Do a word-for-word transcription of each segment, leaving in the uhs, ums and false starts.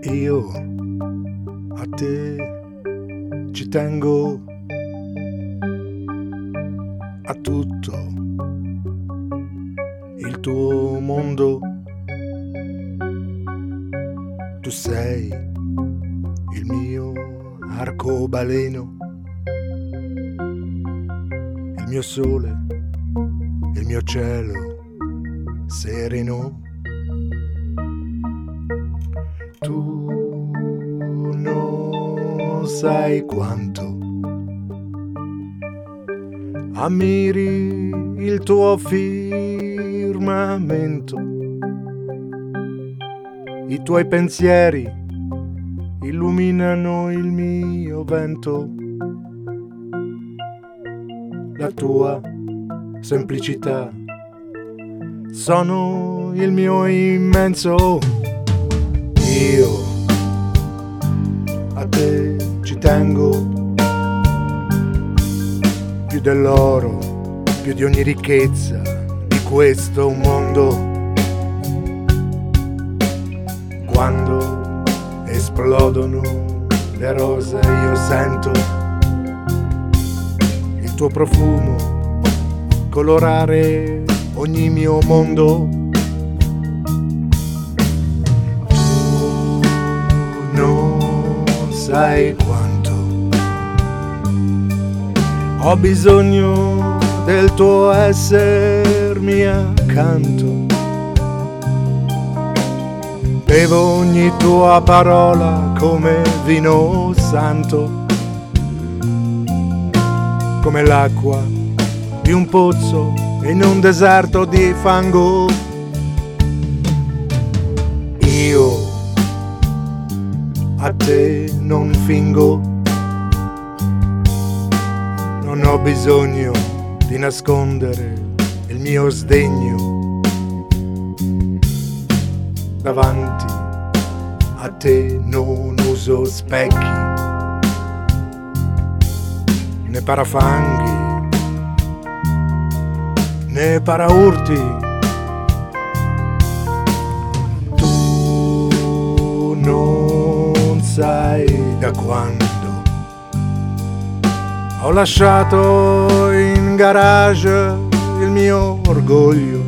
Io a te ci tengo, a tutto il tuo mondo. Tu sei il mio arcobaleno, il mio sole, il mio cielo sereno. Tu non sai quanto ammiri il tuo firmamento, i tuoi pensieri illuminano il mio vento, la tua semplicità sono il mio immenso. Io a te ci tengo più dell'oro, più di ogni ricchezza di questo mondo. Quando esplodono le rose io sento il tuo profumo colorare ogni mio mondo. Sai quanto ho bisogno del tuo essermi accanto. Bevo ogni tua parola come vino santo, come l'acqua di un pozzo in un deserto di fango. Io a te non fingo, non ho bisogno di nascondere il mio sdegno. Davanti a te non uso specchi né parafanghi né paraurti. Tu non sai da quando ho lasciato in garage il mio orgoglio.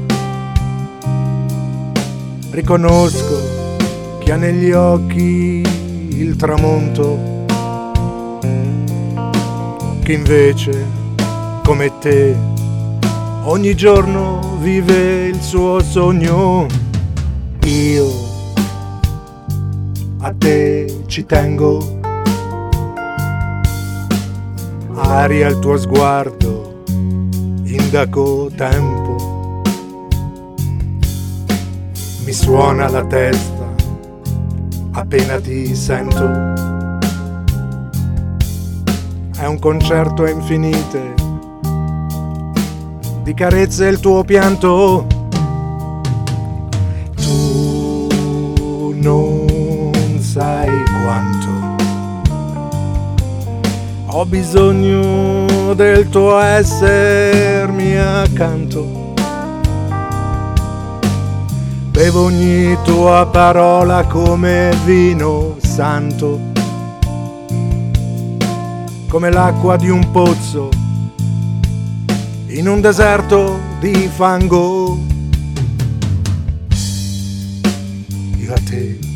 Riconosco che ha negli occhi il tramonto, che invece, come te, ogni giorno vive il suo sogno. Io a te ci tengo, aria il tuo sguardo, indaco tempo, mi suona la testa appena ti sento. È un concerto infinite di carezze il tuo pianto. Tu non sai quanto ho bisogno del tuo essermi accanto. Bevo ogni tua parola come vino santo, come l'acqua di un pozzo in un deserto di fango. Io a te